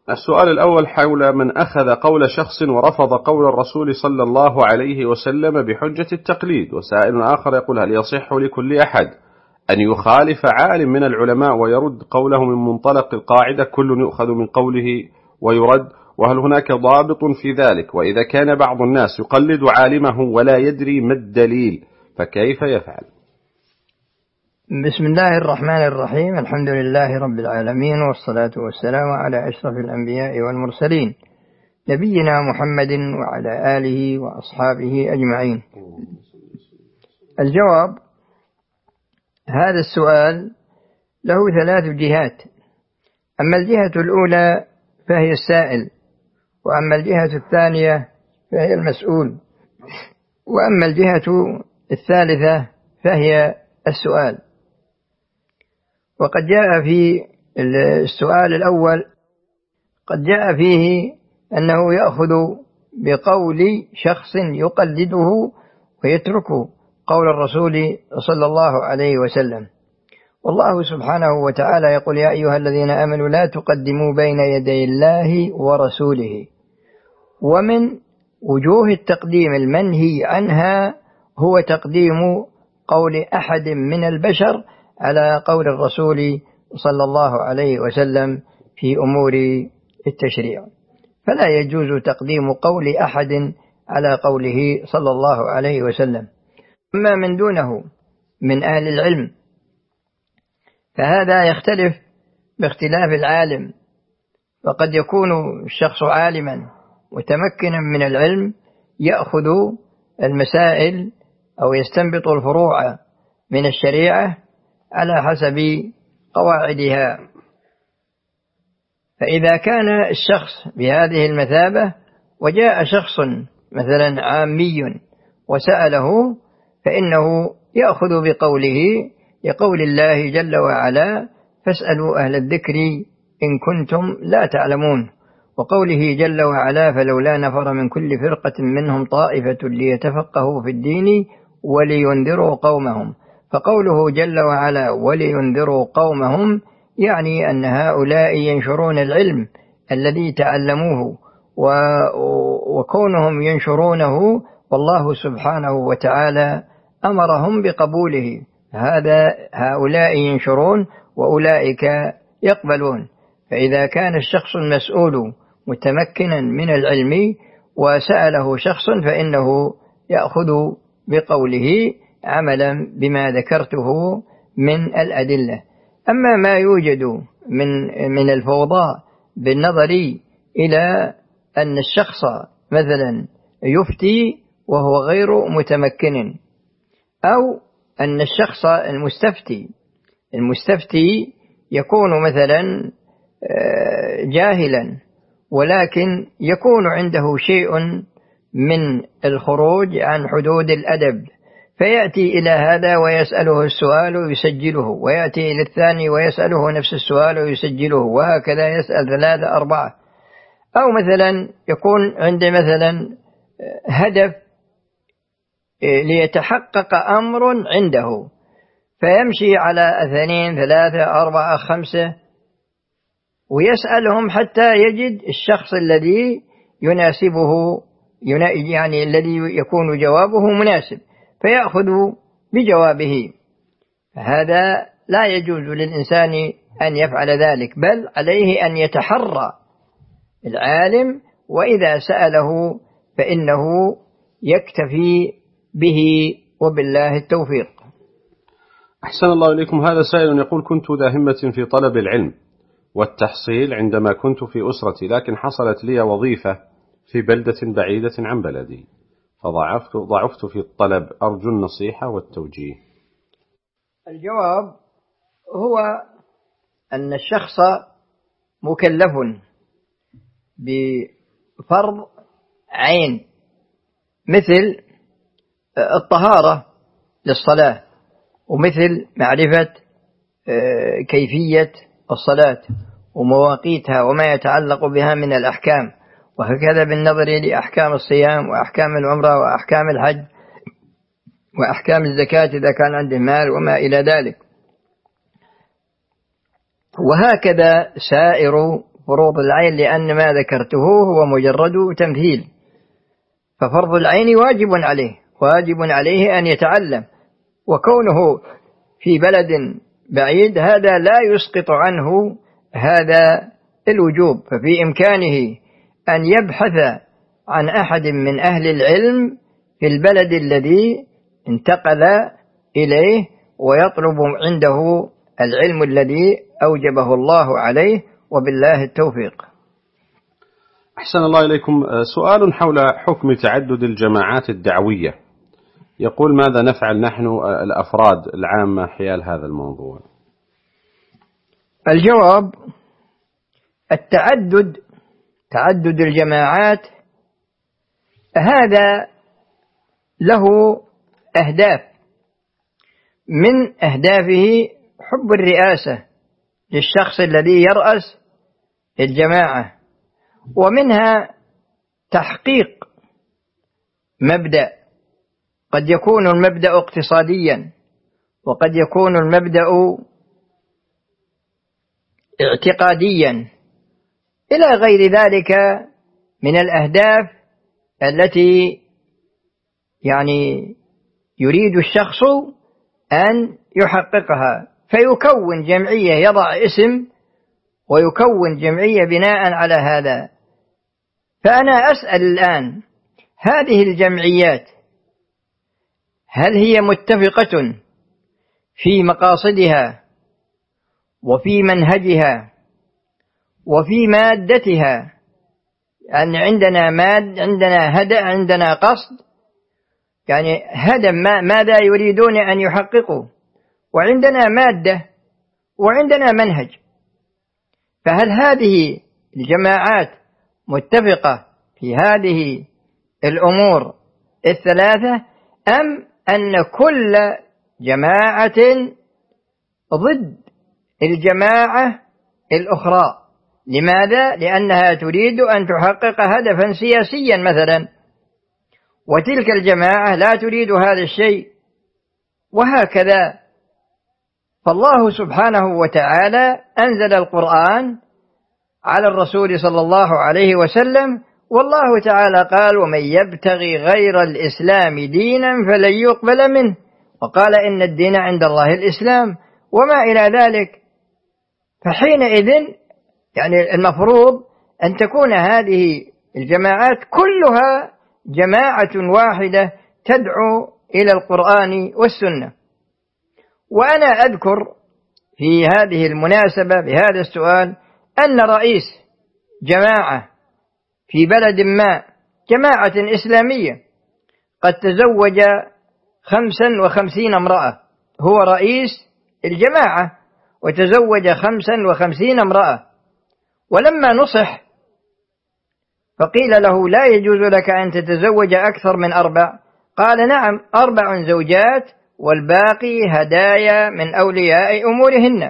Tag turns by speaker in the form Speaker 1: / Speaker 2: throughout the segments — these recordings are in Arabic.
Speaker 1: السؤال الأول حول من أخذ قول شخص ورفض قول الرسول صلى الله عليه وسلم بحجة التقليد. وسائل آخر يقول: هل يصح لكل أحد أن يخالف عالم من العلماء ويرد قوله من منطلق القاعدة كل يؤخذ من قوله ويرد؟ وهل هناك ضابط في ذلك؟ وإذا كان بعض الناس يقلد عالمه ولا يدري ما الدليل فكيف يفعل؟
Speaker 2: بسم الله الرحمن الرحيم. الحمد لله رب العالمين، والصلاة والسلام على أشرف الأنبياء والمرسلين، نبينا محمد وعلى آله وأصحابه أجمعين. الجواب: هذا السؤال له 3 جهات. أما الجهة الأولى فهي السائل، وأما الجهة الثانية فهي المسؤول، وأما الجهة الثالثة فهي السؤال. وقد جاء في السؤال الأول قد جاء فيه أنه يأخذ بقول شخص يقلده ويترك قول الرسول صلى الله عليه وسلم. والله سبحانه وتعالى يقول: يا أيها الذين آمنوا لا تقدموا بين يدي الله ورسوله. ومن وجوه التقديم المنهي عنها هو تقديم قول أحد من البشر على قول الرسول صلى الله عليه وسلم في أمور التشريع، فلا يجوز تقديم قول أحد على قوله صلى الله عليه وسلم. أما من دونه من أهل العلم فهذا يختلف باختلاف العالم، وقد يكون الشخص عالما متمكنا من العلم يأخذ المسائل أو يستنبط الفروع من الشريعة على حسب قواعدها. فإذا كان الشخص بهذه المثابة وجاء شخص مثلا عامي وسأله، فإنه يأخذ بقوله لقول الله جل وعلا: فاسألوا أهل الذكر إن كنتم لا تعلمون، وقوله جل وعلا: فلولا نفر من كل فرقة منهم طائفة ليتفقهوا في الدين ولينذروا قومهم. فقوله جل وعلا ولينذروا قومهم يعني أن هؤلاء ينشرون العلم الذي تعلموه، وكونهم ينشرونه والله سبحانه وتعالى أمرهم بقبوله، هؤلاء ينشرون وأولئك يقبلون. فإذا كان الشخص المسؤول متمكنا من العلم وسأله شخص فإنه يأخذ بقوله عملا بما ذكرته من الأدلة. أما ما يوجد من الفوضى بالنظر إلى أن الشخص مثلا يفتي وهو غير متمكن، أو أن الشخص المستفتي يكون مثلا جاهلا ولكن يكون عنده شيء من الخروج عن حدود الأدب، فيأتي إلى هذا ويسأله السؤال ويسجله، ويأتي إلى الثاني ويسأله نفس السؤال ويسجله، وهكذا يسأل 3 4. أو مثلا يكون عنده مثلا هدف ليتحقق أمر عنده، فيمشي على 2 3 4 5 ويسألهم حتى يجد الشخص الذي يناسبه، يعني الذي يكون جوابه مناسب، فيأخذ بجوابه. هذا لا يجوز للإنسان أن يفعل ذلك، بل عليه أن يتحرى العالم، وإذا سأله فإنه يكتفي به، وبالله التوفيق.
Speaker 1: أحسن الله إليكم. هذا سائل يقول: كنت ذا همة في طلب العلم والتحصيل عندما كنت في أسرتي، لكن حصلت لي وظيفة في بلدة بعيدة عن بلدي فضعفت في الطلب، أرجو النصيحة والتوجيه.
Speaker 2: الجواب هو أن الشخص مكلف بفرض عين مثل الطهارة للصلاة، ومثل معرفة كيفية الصلاة ومواقيتها وما يتعلق بها من الأحكام، وهكذا بالنظر لأحكام الصيام وأحكام العمرة وأحكام الحج وأحكام الزكاة إذا كان عنده مال وما إلى ذلك. وهكذا سائر فروض العين، لأن ما ذكرته هو مجرد تمثيل، ففرض العين واجب عليه أن يتعلم، وكونه في بلد بعيد هذا لا يسقط عنه هذا الوجوب، ففي إمكانه أن يبحث عن أحد من أهل العلم في البلد الذي انتقل إليه ويطلب عنده العلم الذي أوجبه الله عليه، وبالله التوفيق.
Speaker 1: أحسن الله إليكم. سؤال حول حكم تعدد الجماعات الدعوية، يقول: ماذا نفعل نحن الأفراد العامة حيال هذا الموضوع؟
Speaker 2: الجواب: تعدد الجماعات هذا له أهداف، من أهدافه حب الرئاسة للشخص الذي يرأس الجماعة، ومنها تحقيق مبدأ، قد يكون المبدأ اقتصاديا، وقد يكون المبدأ اعتقاديا، إلى غير ذلك من الأهداف التي يريد الشخص أن يحققها، فيكون جمعية، يضع اسم ويكون جمعية بناء على هذا. فأنا أسأل الآن: هذه الجمعيات هل هي متفقة في مقاصدها وفي منهجها وفي مادتها؟ يعني عندنا قصد، هدف ماذا يريدون أن يحققوا، وعندنا مادة وعندنا منهج. فهل هذه الجماعات متفقة في هذه الأمور الثلاثة، أم أن كل جماعة ضد الجماعة الأخرى؟ لماذا؟ لأنها تريد أن تحقق هدفا سياسيا مثلا، وتلك الجماعة لا تريد هذا الشيء، وهكذا. فالله سبحانه وتعالى أنزل القرآن على الرسول صلى الله عليه وسلم، والله تعالى قال: ومن يبتغي غير الإسلام دينا فلن يقبل منه، وقال: إن الدين عند الله الإسلام، وما إلى ذلك. فحينئذ المفروض أن تكون هذه الجماعات كلها جماعة واحدة تدعو إلى القرآن والسنة. وأنا أذكر في هذه المناسبة بهذا السؤال أن رئيس جماعة في بلد ما، جماعة إسلامية، قد تزوج 55 امرأة، هو رئيس الجماعة وتزوج 55 امرأة، ولما نصح فقيل له: لا يجوز لك أن تتزوج أكثر من 4، قال: نعم، 4 زوجات والباقي هدايا من أولياء أمورهن.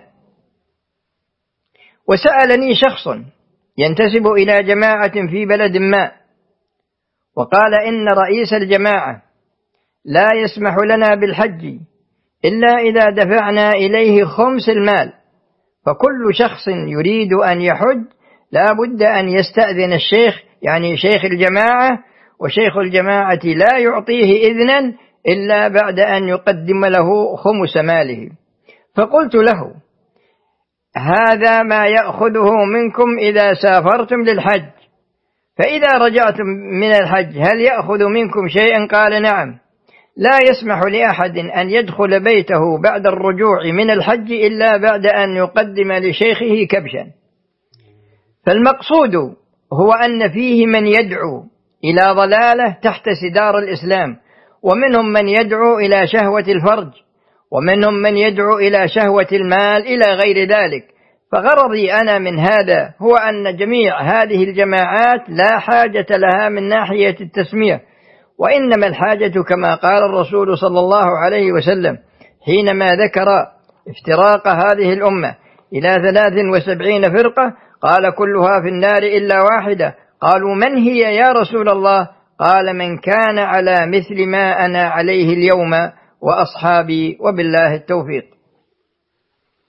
Speaker 2: وسألني شخص ينتسب إلى جماعة في بلد ما، وقال: إن رئيس الجماعة لا يسمح لنا بالحج إلا إذا دفعنا إليه خمس المال، فكل شخص يريد أن يحج لا بد أن يستأذن الشيخ، يعني شيخ الجماعة، وشيخ الجماعة لا يعطيه إذنا إلا بعد أن يقدم له خمس ماله. فقلت له: هذا ما يأخذه منكم إذا سافرتم للحج، فإذا رجعتم من الحج هل يأخذ منكم شيئا؟ قال: نعم، لا يسمح لأحد أن يدخل بيته بعد الرجوع من الحج إلا بعد أن يقدم لشيخه كبشا. فالمقصود هو أن فيه من يدعو إلى ضلالة تحت سدار الإسلام، ومنهم من يدعو إلى شهوة الفرج، ومنهم من يدعو إلى شهوة المال إلى غير ذلك. فغرضي أنا من هذا هو أن جميع هذه الجماعات لا حاجة لها من ناحية التسمية، وإنما الحاجة كما قال الرسول صلى الله عليه وسلم حينما ذكر افتراق هذه الأمة إلى 73 فرقة، قال: كلها في النار إلا واحدة. قالوا: من هي يا رسول الله؟ قال: من كان على مثل ما أنا عليه اليوم وأصحابي، وبالله التوفيق.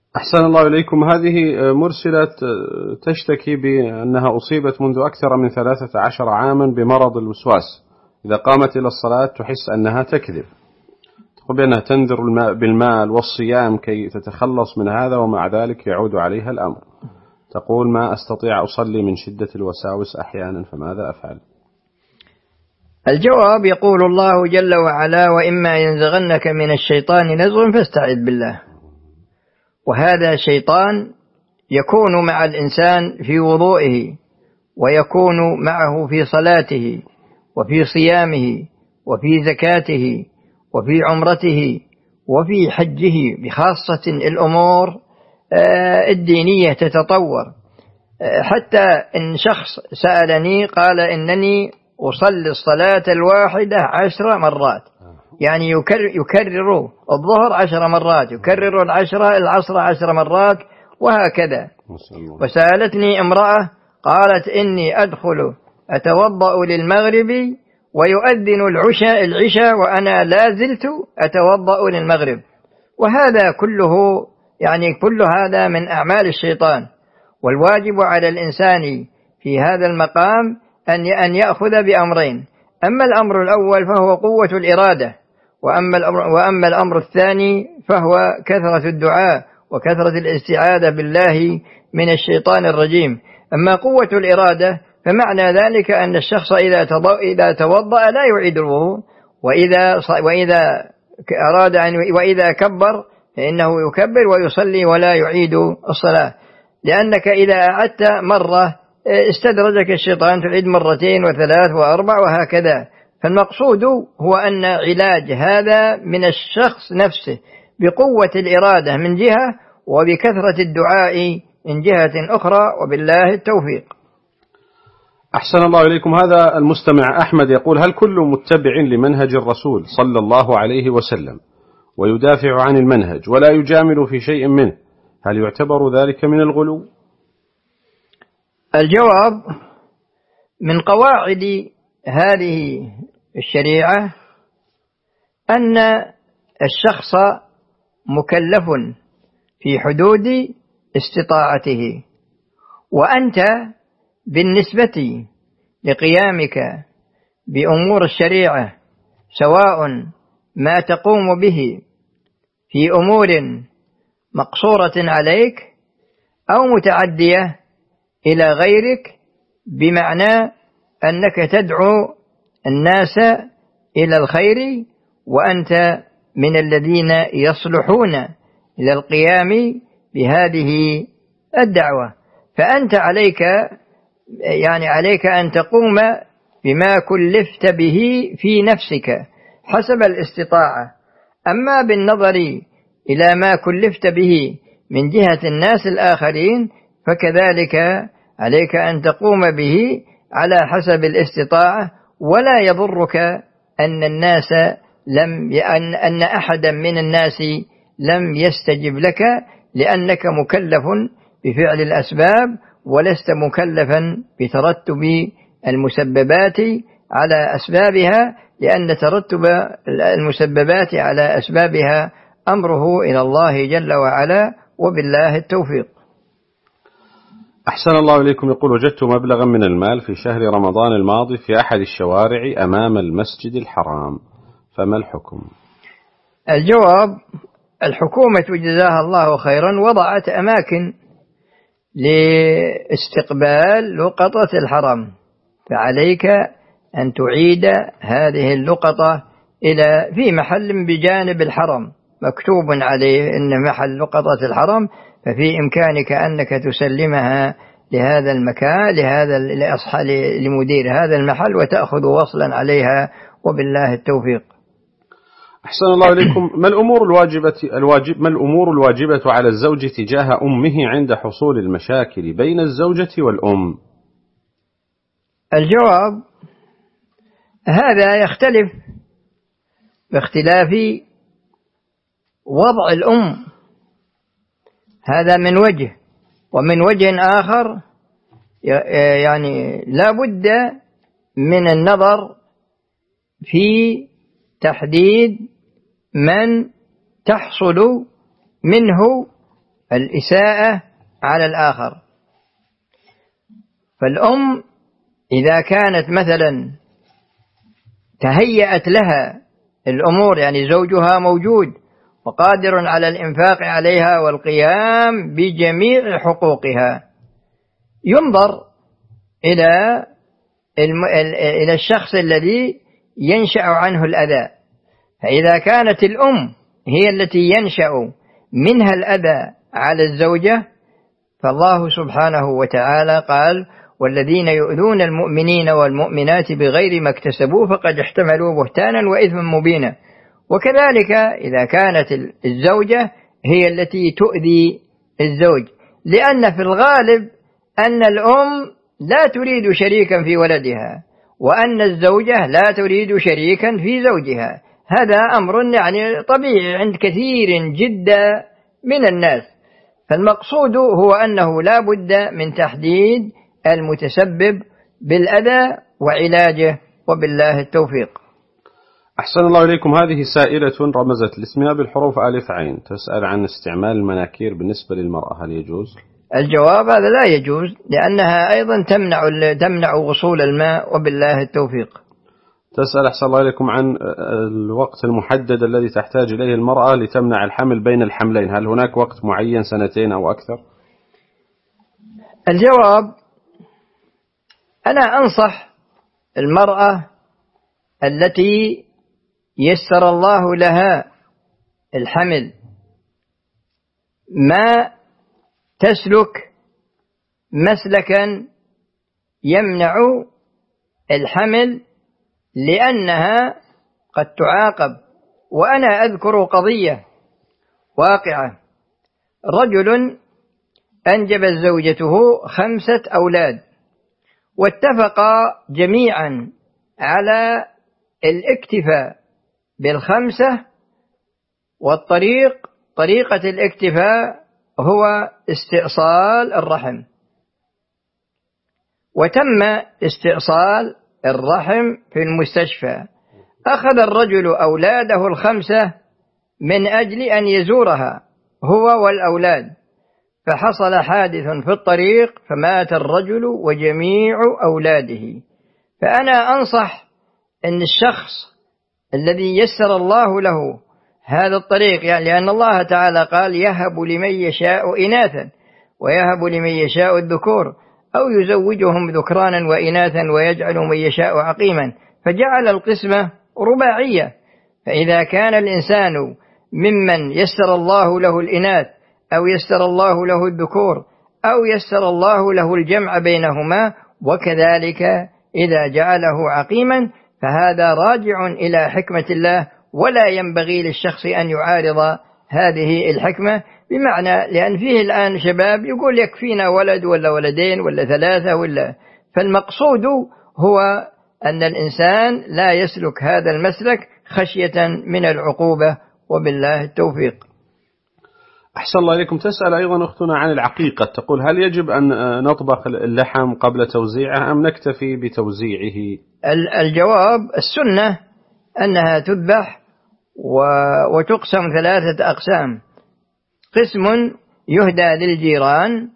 Speaker 1: أحسن الله إليكم. هذه مرسلة تشتكي بأنها أصيبت منذ أكثر من 13 عاما بمرض الوسواس، إذا قامت إلى الصلاة تحس أنها تكذب، تقول بأنها تنذر بالمال والصيام كي تتخلص من هذا، ومع ذلك يعود عليها الأمر. تقول ما أستطيع أصلي من شدة الوساوس أحيانا، فماذا أفعل؟
Speaker 2: الجواب يقول الله جل وعلا: وإما ينزغنك من الشيطان نزغ فاستعذ بالله. وهذا شيطان يكون مع الإنسان في وضوئه، ويكون معه في صلاته، وفي صيامه، وفي زكاته، وفي عمرته، وفي حجه، بخاصة الأمور الدينية تتطور. حتى إن شخص سألني قال إنني أصلي الصلاة الواحدة 10 مرات، يعني يكرر الظهر 10 مرات، يكرر العصر 10 مرات، وهكذا. وسألتني امرأة قالت إني أدخل أتوضأ للمغرب ويؤذن العشاء وأنا لا زلت أتوضأ للمغرب. وهذا كله يعني كل هذا من أعمال الشيطان. والواجب على الإنسان في هذا المقام أن يأخذ بأمرين: أما الأمر الأول فهو قوة الإرادة، وأما الأمر الثاني فهو كثرة الدعاء وكثرة الاستعاذة بالله من الشيطان الرجيم. أما قوة الإرادة فمعنى ذلك أن الشخص إذا توضأ لا يعيد الوضوء، وإذا كبر فإنه يكبر ويصلي ولا يعيد الصلاة، لأنك إذا أعدت مرة استدرجك الشيطان تعيد 2 و3 و4 وهكذا. فالمقصود هو أن علاج هذا من الشخص نفسه بقوة الإرادة من جهة، وبكثرة الدعاء من جهة أخرى، وبالله التوفيق.
Speaker 1: أحسن الله إليكم. هذا المستمع أحمد يقول: هل كل متبع لمنهج الرسول صلى الله عليه وسلم ويدافع عن المنهج ولا يجامل في شيء منه، هل يعتبر ذلك من الغلو؟
Speaker 2: الجواب: من قواعد هذه الشريعة أن الشخص مكلف في حدود استطاعته، وأنت بالنسبة لقيامك بأمور الشريعة، سواء ما تقوم به في أمور مقصورة عليك أو متعدية إلى غيرك، بمعنى أنك تدعو الناس إلى الخير وأنت من الذين يصلحون إلى القيام بهذه الدعوة، فأنت عليك أن تقوم بما كلفت به في نفسك حسب الاستطاعة. أما بالنظر إلى ما كلفت به من جهة الناس الآخرين فكذلك عليك أن تقوم به على حسب الاستطاعة، ولا يضرك أن أحدا من الناس لم يستجب لك، لأنك مكلف بفعل الأسباب ولست مكلفا بترتب المسببات على أسبابها، لأن ترتب المسببات على أسبابها أمره إلى الله جل وعلا، وبالله التوفيق.
Speaker 1: أحسن الله إليكم. يقول: وجدت مبلغا من المال في شهر رمضان الماضي في أحد الشوارع أمام المسجد الحرام، فما الحكم؟
Speaker 2: الجواب: الحكومة جزاها الله خيرا وضعت أماكن لاستقبال لقطة الحرم، فعليك أن تعيد هذه اللقطة في محل بجانب الحرم مكتوب عليه إن محل لقطة الحرم، ففي إمكانك أنك تسلمها لهذا المكان لمدير هذا المحل وتأخذ وصلا عليها، وبالله التوفيق.
Speaker 1: أحسن الله إليكم. ما الأمور الواجبة على الزوج تجاه أمه عند حصول المشاكل بين الزوجة والأم؟
Speaker 2: الجواب: هذا يختلف باختلاف وضع الأم، هذا من وجه، ومن وجه آخر لا بد من النظر في تحديد من تحصل منه الإساءة على الآخر. فالأم إذا كانت مثلا تهيأت لها الأمور، يعني زوجها موجود وقادر على الإنفاق عليها والقيام بجميع حقوقها، ينظر إلى الشخص الذي ينشأ عنه الأذى. فإذا كانت الأم هي التي ينشأ منها الأذى على الزوجة، فالله سبحانه وتعالى قال: والذين يؤذون المؤمنين والمؤمنات بغير ما اكتسبوا فقد احتملوا بهتانا وإثما مبينا. وكذلك إذا كانت الزوجة هي التي تؤذي الزوج، لأن في الغالب أن الأم لا تريد شريكا في ولدها، وأن الزوجة لا تريد شريكا في زوجها. هذا أمر يعني طبيعي عند كثير جدا من الناس. فالمقصود هو أنه لا بد من تحديد المتسبب بالأذى وعلاجه، وبالله التوفيق.
Speaker 1: أحسن الله إليكم. هذه سائلة رمزت لاسمها بالحروف ألف عين، تسأل عن استعمال المناكير بالنسبة للمرأة، هل يجوز؟
Speaker 2: الجواب: هذا لا يجوز، لأنها أيضا تمنع وصول الماء، وبالله التوفيق.
Speaker 1: تسأل أحسن الله إليكم عن الوقت المحدد الذي تحتاج إليه المرأة لتمنع الحمل بين الحملين، هل هناك وقت معين 2 أو أكثر؟
Speaker 2: الجواب: أنا أنصح المرأة التي يسر الله لها الحمل ما تسلك مسلكا يمنع الحمل، لأنها قد تعاقب. وأنا أذكر قضية واقعة: رجل أنجبت زوجته 5 أولاد، واتفقا جميعا على الاكتفاء بال5، طريقة الاكتفاء هو استئصال الرحم. وتم استئصال الرحم في المستشفى. أخذ الرجل أولاده 5 من أجل أن يزورها هو والأولاد، فحصل حادث في الطريق فمات الرجل وجميع أولاده. فأنا أنصح أن الشخص الذي يسر الله له هذا الطريق، يعني لأن الله تعالى قال: يهب لمن يشاء إناثا ويهب لمن يشاء الذكور أو يزوجهم ذكرانا وإناثا ويجعل من يشاء عقيما، فجعل القسمة رباعية. فإذا كان الإنسان ممن يسر الله له الإناث أو يسر الله له الذكور أو يسر الله له الجمع بينهما، وكذلك إذا جعله عقيما، فهذا راجع إلى حكمة الله، ولا ينبغي للشخص أن يعارض هذه الحكمة. بمعنى لأن فيه الآن شباب يقول يكفينا ولد ولا ولدين ولا 3 ولا. فالمقصود هو أن الإنسان لا يسلك هذا المسلك خشية من العقوبة، وبالله التوفيق.
Speaker 1: أحسن الله إليكم. تسأل أيضا أختنا عن العقيقة، تقول: هل يجب أن نطبخ اللحم قبل توزيعه أم نكتفي بتوزيعه؟
Speaker 2: الجواب: السنة أنها تذبح وتقسم 3 أقسام: قسم يهدى للجيران،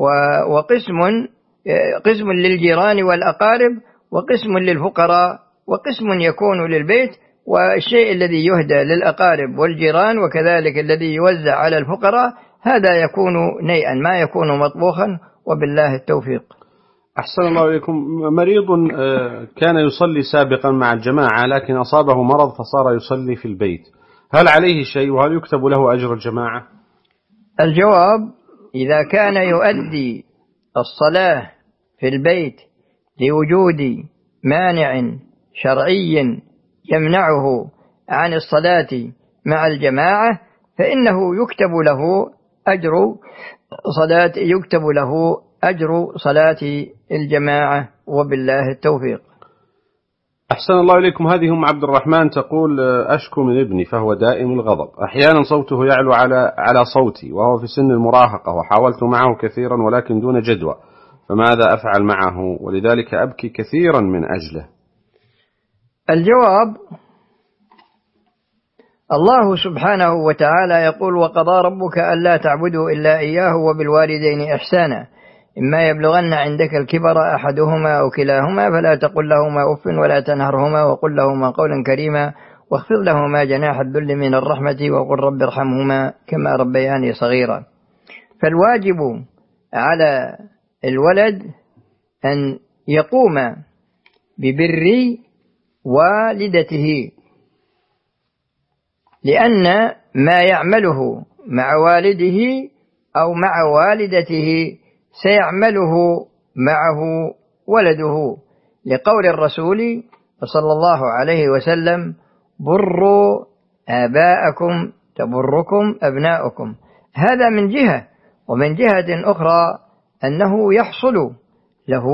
Speaker 2: وقسم للجيران والأقارب، وقسم للفقراء، وقسم يكون للبيت. والشيء الذي يهدى للأقارب والجيران وكذلك الذي يوزع على الفقراء هذا يكون نيئا، ما يكون مطبوخا، وبالله التوفيق.
Speaker 1: أحسن الله إليكم. مريض كان يصلي سابقا مع الجماعة لكن أصابه مرض فصار يصلي في البيت، هل عليه شيء وهل يكتب له أجر الجماعة؟
Speaker 2: الجواب: إذا كان يؤدي الصلاة في البيت لوجود مانع شرعي يمنعه عن الصلاة مع الجماعة، فإنه يكتب له أجر صلاة الجماعة، وبالله التوفيق.
Speaker 1: أحسن الله إليكم. هذه أم عبد الرحمن تقول: أشكو من ابني فهو دائم الغضب، أحيانا صوته يعلو على صوتي وهو في سن المراهقة، وحاولت معه كثيرا ولكن دون جدوى، فماذا أفعل معه؟ ولذلك أبكي كثيرا من أجله.
Speaker 2: الجواب: الله سبحانه وتعالى يقول: وقضى ربك ألا تعبدوا إلا إياه وبالوالدين إحسانا إما يبلغن عندك الكبر أحدهما أو كلاهما فلا تقل لهما أف ولا تنهرهما وقل لهما قولا كريما واخفض لهما جناح الذل من الرحمة وقل رب ارحمهما كما ربياني صغيرا. فالواجب على الولد أن يقوم ببر والدته، لأن ما يعمله مع والده أو مع والدته سيعمله معه ولده، لقول الرسول صلى الله عليه وسلم: بروا آباءكم تبركم أبناؤكم. هذا من جهة، ومن جهة أخرى أنه يحصل له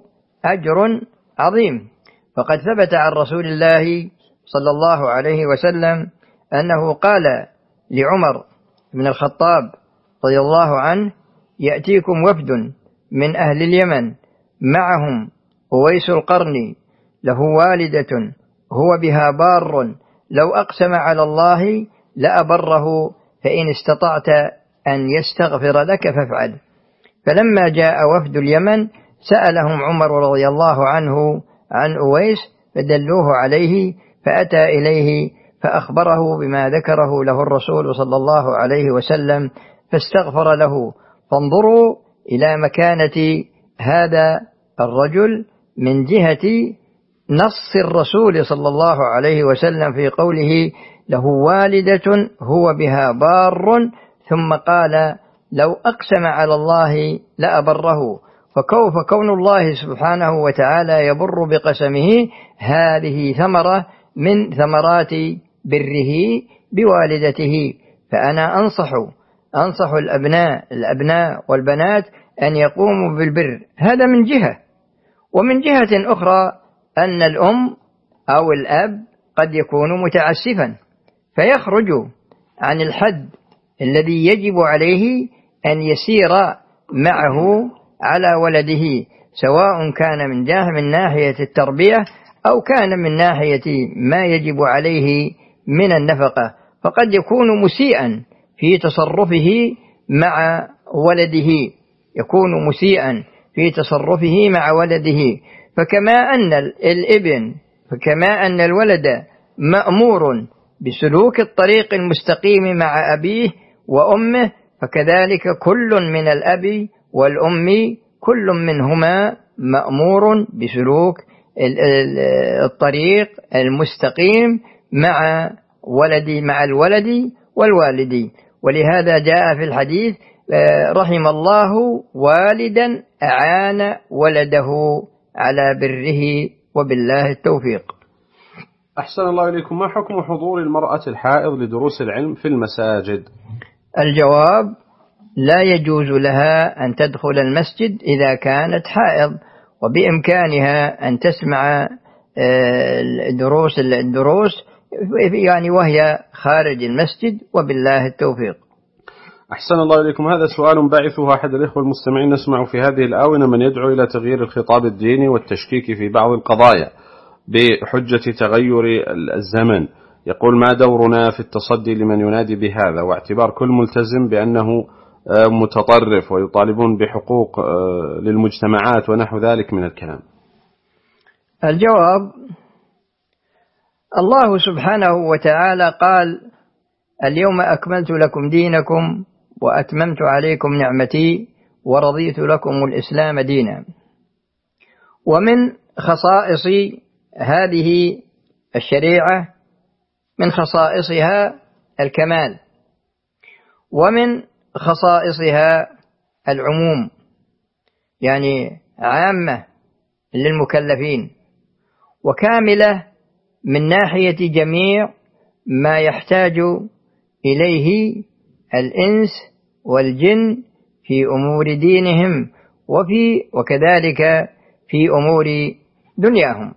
Speaker 2: أجر عظيم. فقد ثبت عن رسول الله صلى الله عليه وسلم أنه قال لعمر بن الخطاب رضي الله عنه: يأتيكم وفد من أهل اليمن معهم أويس القرني له والدة هو بها بار لو أقسم على الله لأبره فإن استطعت أن يستغفر لك فافعل. فلما جاء وفد اليمن سألهم عمر رضي الله عنه عن أويس فدلوه عليه، فأتى إليه فأخبره بما ذكره له الرسول صلى الله عليه وسلم فاستغفر له. فانظروا إلى مكانة هذا الرجل من جهة نص الرسول صلى الله عليه وسلم في قوله: له والدة هو بها بار، ثم قال: لو أقسم على الله لأبره. فكون الله سبحانه وتعالى يبر بقسمه هذه ثمرة من ثمرات بره بوالدته. فأنا أنصح الأبناء والبنات أن يقوموا بالبر، هذا من جهة. ومن جهة أخرى أن الأم أو الأب قد يكون متعسفا فيخرج عن الحد الذي يجب عليه أن يسير معه على ولده، سواء كان من ناحية التربية أو كان من ناحية ما يجب عليه من النفقة. فقد يكون مسيئا في تصرفه مع ولده، فكما أن الولد مأمور بسلوك الطريق المستقيم مع أبيه وأمه، فكذلك كل من الأب والأم كل منهما مأمور بسلوك الطريق المستقيم مع الولد والوالد. ولهذا جاء في الحديث: رحم الله والدا أعان ولده على بره وبالله التوفيق.
Speaker 1: أحسن الله إليكم. ما حكم حضور المرأة الحائض لدروس العلم في المساجد؟
Speaker 2: الجواب: لا يجوز لها أن تدخل المسجد إذا كانت حائض، وبإمكانها أن تسمع الدروس يعني وهي خارج المسجد، وبالله التوفيق.
Speaker 1: أحسن الله إليكم. هذا سؤال باعثه أحد الإخوة المستمعين. نسمع في هذه الآونة من يدعو إلى تغيير الخطاب الديني والتشكيك في بعض القضايا بحجة تغير الزمن. يقول: ما دورنا في التصدي لمن ينادي بهذا، واعتبار كل ملتزم بأنه متطرف ويطالبون بحقوق للمجتمعات ونحو ذلك من الكلام؟
Speaker 2: الجواب: الله سبحانه وتعالى قال: اليوم أكملت لكم دينكم وأتممت عليكم نعمتي ورضيت لكم الإسلام دينا. ومن خصائص هذه الشريعة، من خصائصها الكمال، ومن خصائصها العموم، يعني عامة للمكلفين، وكاملة من ناحية جميع ما يحتاج إليه الإنس والجن في أمور دينهم وكذلك في أمور دنياهم.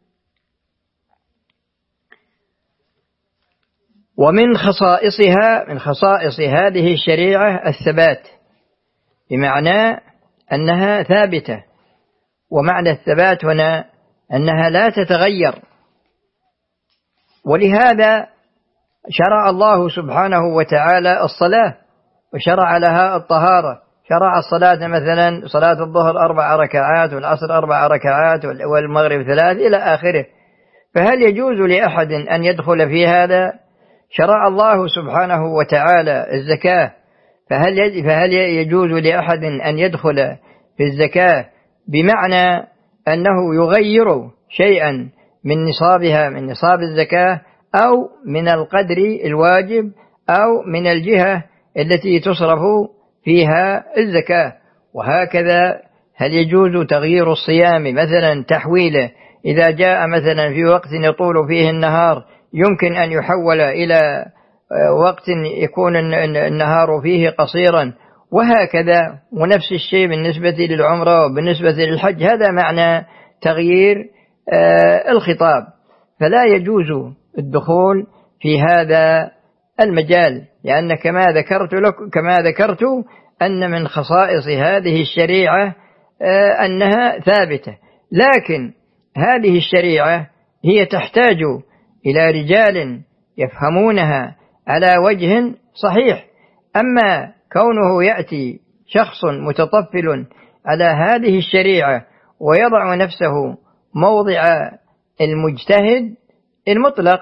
Speaker 2: ومن خصائص هذه الشريعة الثبات، بمعنى أنها ثابتة، ومعنى الثبات هنا أنها لا تتغير. ولهذا شرع الله سبحانه وتعالى الصلاة وشرع لها الطهارة، شرع الصلاة مثلا صلاة الظهر 4 ركعات والعصر 4 ركعات والمغرب 3 إلى آخره. فهل يجوز لأحد أن يدخل في هذا؟ شرع الله سبحانه وتعالى الزكاة، فهل يجوز لأحد أن يدخل في الزكاة بمعنى أنه يغير شيئا من نصابها، من نصاب الزكاة، أو من القدر الواجب، أو من الجهة التي تصرف فيها الزكاة؟ وهكذا هل يجوز تغيير الصيام مثلا تحويله إذا جاء مثلا في وقت يطول فيه النهار يمكن أن يحول إلى وقت يكون النهار فيه قصيرا، وهكذا. ونفس الشيء بالنسبة للعمرة وبالنسبة للحج، هذا معنى تغيير الخطاب. فلا يجوز الدخول في هذا المجال، لأن كما ذكرت أن من خصائص هذه الشريعة أنها ثابتة، لكن هذه الشريعة هي تحتاج إلى رجال يفهمونها على وجه صحيح. أما كونه يأتي شخص متطفل على هذه الشريعة ويضع نفسه موضع المجتهد المطلق،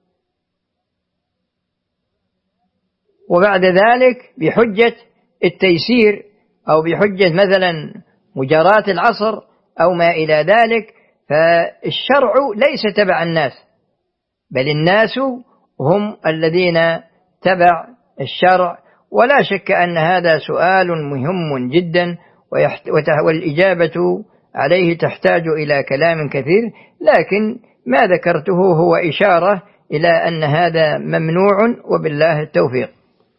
Speaker 2: وبعد ذلك بحجة التيسير أو بحجة مثلا مجاراة العصر أو ما إلى ذلك، فالشرع ليس تبع الناس، بل الناس هم الذين تبع الشرع. ولا شك أن هذا سؤال مهم جدا، والإجابة عليه تحتاج إلى كلام كثير، لكن ما ذكرته هو إشارة إلى أن هذا ممنوع، وبالله التوفيق.